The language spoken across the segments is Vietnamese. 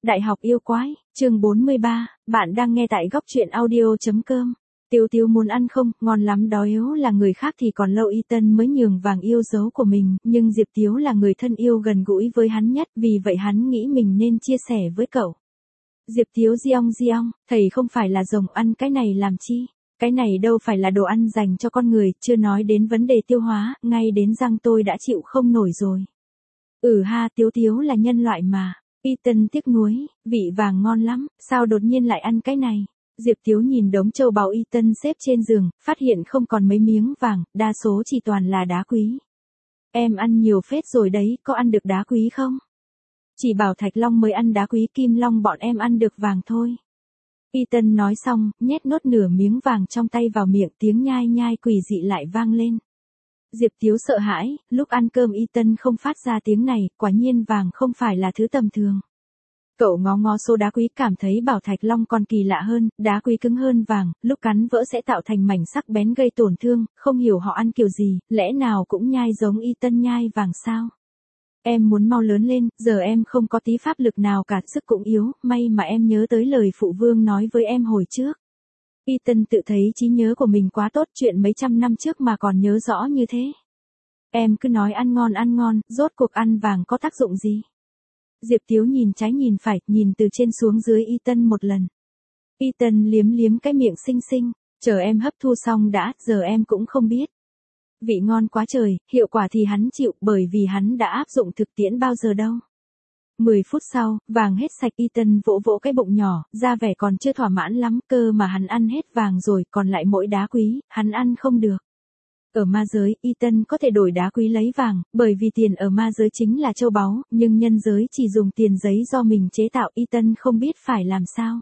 Đại học yêu quái, chương 43, bạn đang nghe tại góc truyện audio.com. Tiếu Tiếu muốn ăn không, ngon lắm đó, yếu là người khác thì còn lâu Ethan mới nhường vàng yêu dấu của mình, nhưng Diệp Tiếu là người thân yêu gần gũi với hắn nhất, vì vậy hắn nghĩ mình nên chia sẻ với cậu. Diệp Tiếu giong, thầy không phải là rồng, ăn cái này làm chi? Cái này đâu phải là đồ ăn dành cho con người, chưa nói đến vấn đề tiêu hóa, ngay đến răng tôi đã chịu không nổi rồi. Ha, Tiếu là nhân loại mà. Ethan tiếc nuối, vị vàng ngon lắm, sao đột nhiên lại ăn cái này? Diệp Tiếu nhìn đống châu báu Ethan xếp trên giường, phát hiện không còn mấy miếng vàng, đa số chỉ toàn là đá quý. Em ăn nhiều phết rồi đấy, có ăn được đá quý không? Chỉ bảo Thạch Long mới ăn đá quý, Kim Long bọn em ăn được vàng thôi. Ethan nói xong, nhét nốt nửa miếng vàng trong tay vào miệng, tiếng nhai nhai quỷ dị lại vang lên. Diệp Tiếu sợ hãi, lúc ăn cơm Ethan không phát ra tiếng này, quả nhiên vàng không phải là thứ tầm thường. Cậu ngó số đá quý, cảm thấy bảo Thạch Long còn kỳ lạ hơn, đá quý cứng hơn vàng, lúc cắn vỡ sẽ tạo thành mảnh sắc bén gây tổn thương, không hiểu họ ăn kiểu gì, lẽ nào cũng nhai giống Ethan nhai vàng sao? Em muốn mau lớn lên, giờ em không có tí pháp lực nào cả, sức cũng yếu, may mà em nhớ tới lời phụ vương nói với em hồi trước. Ethan tự thấy trí nhớ của mình quá tốt, chuyện mấy trăm năm trước mà còn nhớ rõ như thế. Em cứ nói ăn ngon, rốt cuộc ăn vàng có tác dụng gì? Diệp Tiếu nhìn trái nhìn phải, nhìn từ trên xuống dưới Ethan một lần. Ethan liếm cái miệng xinh xinh, chờ em hấp thu xong đã, giờ em cũng không biết. Vị ngon quá trời, hiệu quả thì hắn chịu, bởi vì hắn đã áp dụng thực tiễn bao giờ đâu. 10 phút sau, vàng hết sạch, Ethan vỗ cái bụng nhỏ, ra vẻ còn chưa thỏa mãn lắm, cơ mà hắn ăn hết vàng rồi, còn lại mỗi đá quý, hắn ăn không được. Ở ma giới, Ethan có thể đổi đá quý lấy vàng, bởi vì tiền ở ma giới chính là châu báu, nhưng nhân giới chỉ dùng tiền giấy do mình chế tạo, Ethan không biết phải làm sao.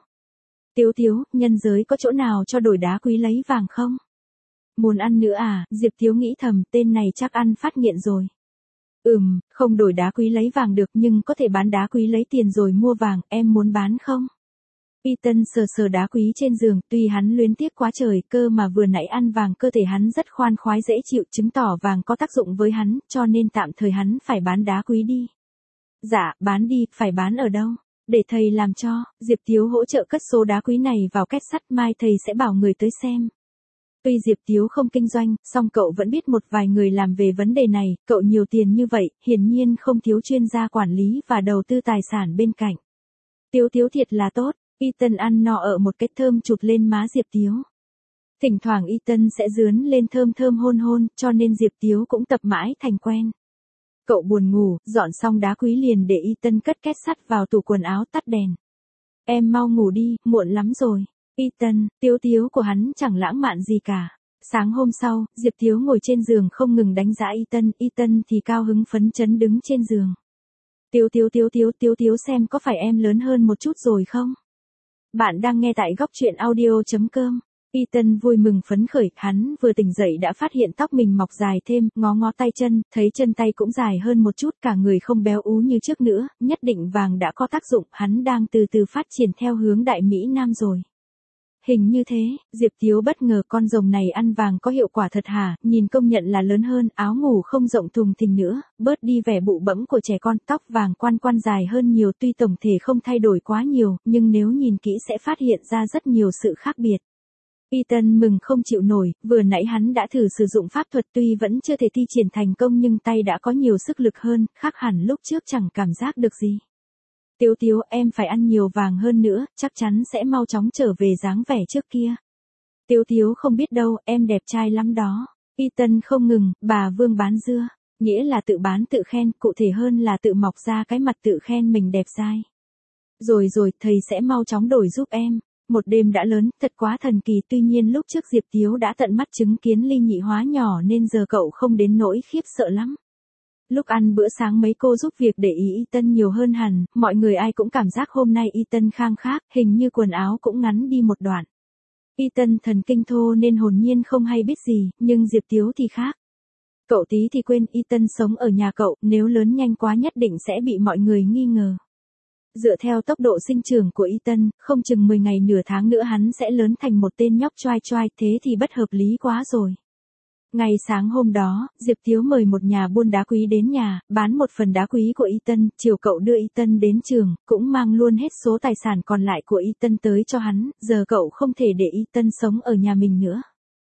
Tiếu, nhân giới có chỗ nào cho đổi đá quý lấy vàng không? Muốn ăn nữa à? Diệp Tiếu nghĩ thầm, tên này chắc ăn phát nghiện rồi. Không đổi đá quý lấy vàng được, nhưng có thể bán đá quý lấy tiền rồi mua vàng, em muốn bán không? Ethan sờ đá quý trên giường, tuy hắn luyến tiếc quá trời, cơ mà vừa nãy ăn vàng cơ thể hắn rất khoan khoái dễ chịu, chứng tỏ vàng có tác dụng với hắn, cho nên tạm thời hắn phải bán đá quý đi. Dạ, bán đi, phải bán ở đâu? Để thầy làm cho. Diệp Tiếu hỗ trợ cất số đá quý này vào két sắt, mai thầy sẽ bảo người tới xem. Tuy Diệp Tiếu không kinh doanh, song cậu vẫn biết một vài người làm về vấn đề này, cậu nhiều tiền như vậy, hiển nhiên không thiếu chuyên gia quản lý và đầu tư tài sản bên cạnh. Tiếu thiệt là tốt. Ethan ăn no ở một cái thơm chụp lên má Diệp Tiếu. Thỉnh thoảng Ethan sẽ rướn lên thơm hôn, cho nên Diệp Tiếu cũng tập mãi thành quen. Cậu buồn ngủ, dọn xong đá quý liền để Ethan cất két sắt vào tủ quần áo, tắt đèn. Em mau ngủ đi, muộn lắm rồi. Ethan, Tiếu của hắn chẳng lãng mạn gì cả. Sáng hôm sau, Diệp Tiếu ngồi trên giường không ngừng đánh giá Ethan thì cao hứng phấn chấn đứng trên giường. Tiếu xem có phải em lớn hơn một chút rồi không? Bạn đang nghe tại góc truyện audio.com. Ethan vui mừng phấn khởi, hắn vừa tỉnh dậy đã phát hiện tóc mình mọc dài thêm, ngó tay chân, thấy chân tay cũng dài hơn một chút, cả người không béo ú như trước nữa, nhất định vàng đã có tác dụng, hắn đang từ từ phát triển theo hướng đại Mỹ Nam rồi. Hình như thế, Diệp Tiếu bất ngờ, con rồng này ăn vàng có hiệu quả thật hả, nhìn công nhận là lớn hơn, áo ngủ không rộng thùng thình nữa, bớt đi vẻ bụ bẫm của trẻ con, tóc vàng quan dài hơn nhiều, tuy tổng thể không thay đổi quá nhiều, nhưng nếu nhìn kỹ sẽ phát hiện ra rất nhiều sự khác biệt. Ethan mừng không chịu nổi, vừa nãy hắn đã thử sử dụng pháp thuật tuy vẫn chưa thể thi triển thành công nhưng tay đã có nhiều sức lực hơn, khác hẳn lúc trước chẳng cảm giác được gì. Tiếu, em phải ăn nhiều vàng hơn nữa, chắc chắn sẽ mau chóng trở về dáng vẻ trước kia. Tiếu không biết đâu, em đẹp trai lắm đó. Ethan không ngừng, bà Vương bán dưa, nghĩa là tự bán tự khen, cụ thể hơn là tự mọc ra cái mặt tự khen mình đẹp dai. Rồi, thầy sẽ mau chóng đổi giúp em. Một đêm đã lớn, thật quá thần kỳ, tuy nhiên lúc trước Diệp Tiếu đã tận mắt chứng kiến ly nhị hóa nhỏ nên giờ cậu không đến nỗi khiếp sợ lắm. Lúc ăn bữa sáng mấy cô giúp việc để ý Ethan nhiều hơn hẳn, mọi người ai cũng cảm giác hôm nay Ethan khang khác, hình như quần áo cũng ngắn đi một đoạn. Ethan thần kinh thô nên hồn nhiên không hay biết gì, nhưng Diệp Tiếu thì khác. Cậu tí thì quên Ethan sống ở nhà cậu, nếu lớn nhanh quá nhất định sẽ bị mọi người nghi ngờ. Dựa theo tốc độ sinh trưởng của Ethan, không chừng 10 ngày nửa tháng nữa hắn sẽ lớn thành một tên nhóc choai, thế thì bất hợp lý quá rồi. Ngày sáng hôm đó, Diệp Tiếu mời một nhà buôn đá quý đến nhà, bán một phần đá quý của Ethan, chiều cậu đưa Ethan đến trường, cũng mang luôn hết số tài sản còn lại của Ethan tới cho hắn, giờ cậu không thể để Ethan sống ở nhà mình nữa.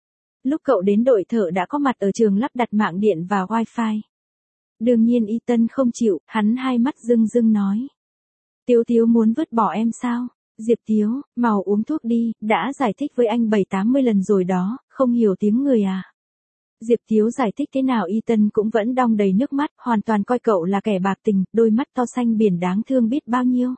Lúc cậu đến đội thợ đã có mặt ở trường lắp đặt mạng điện và wifi. Đương nhiên Ethan không chịu, hắn hai mắt rưng rưng nói. Tiếu Tiếu muốn vứt bỏ em sao? Diệp Tiếu, mau uống thuốc đi, đã giải thích với anh 7-80 lần rồi đó, không hiểu tiếng người à? Diệp Tiếu giải thích thế nào Ethan cũng vẫn đong đầy nước mắt, hoàn toàn coi cậu là kẻ bạc tình, đôi mắt to xanh biển đáng thương biết bao nhiêu.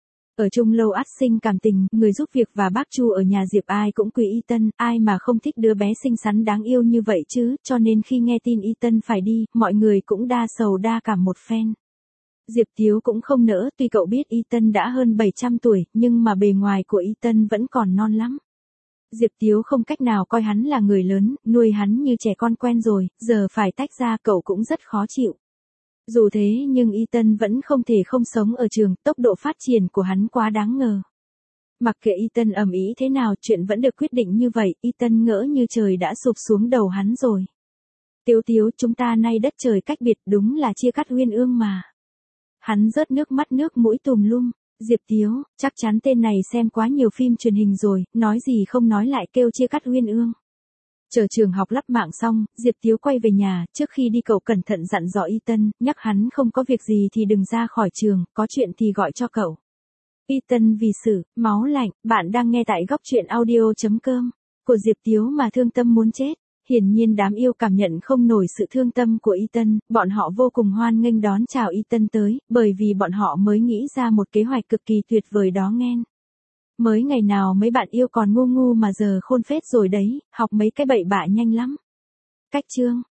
Ở chung lâu ắt sinh cảm tình, người giúp việc và bác Chu ở nhà Diệp ai cũng quý Ethan, ai mà không thích đứa bé xinh xắn đáng yêu như vậy chứ, cho nên khi nghe tin Ethan phải đi, mọi người cũng đa sầu đa cảm một phen. Diệp Tiếu cũng không nỡ, tuy cậu biết Ethan đã hơn 700 tuổi, nhưng mà bề ngoài của Ethan vẫn còn non lắm. Diệp Tiếu không cách nào coi hắn là người lớn, nuôi hắn như trẻ con quen rồi, giờ phải tách ra cậu cũng rất khó chịu. Dù thế nhưng Ethan vẫn không thể không sống ở trường, tốc độ phát triển của hắn quá đáng ngờ. Mặc kệ Ethan ầm ĩ thế nào, chuyện vẫn được quyết định như vậy, Ethan ngỡ như trời đã sụp xuống đầu hắn rồi. Tiếu Tiếu, chúng ta nay đất trời cách biệt, đúng là chia cắt uyên ương mà. Hắn rớt nước mắt nước mũi tùm lum. Diệp Tiếu, chắc chắn tên này xem quá nhiều phim truyền hình rồi, nói gì không nói lại kêu chia cắt uyên ương. Chờ trường học lắp mạng xong, Diệp Tiếu quay về nhà, trước khi đi cậu cẩn thận dặn dò Ethan, nhắc hắn không có việc gì thì đừng ra khỏi trường, có chuyện thì gọi cho cậu. Ethan vì sự, máu lạnh, bạn đang nghe tại góc truyện audio.com, của Diệp Tiếu mà thương tâm muốn chết. Hiển nhiên đám yêu cảm nhận không nổi sự thương tâm của Ethan, bọn họ vô cùng hoan nghênh đón chào Ethan tới, bởi vì bọn họ mới nghĩ ra một kế hoạch cực kỳ tuyệt vời đó nghen. Mới ngày nào mấy bạn yêu còn ngu ngu mà giờ khôn phết rồi đấy, học mấy cái bậy bạ nhanh lắm. Cách chương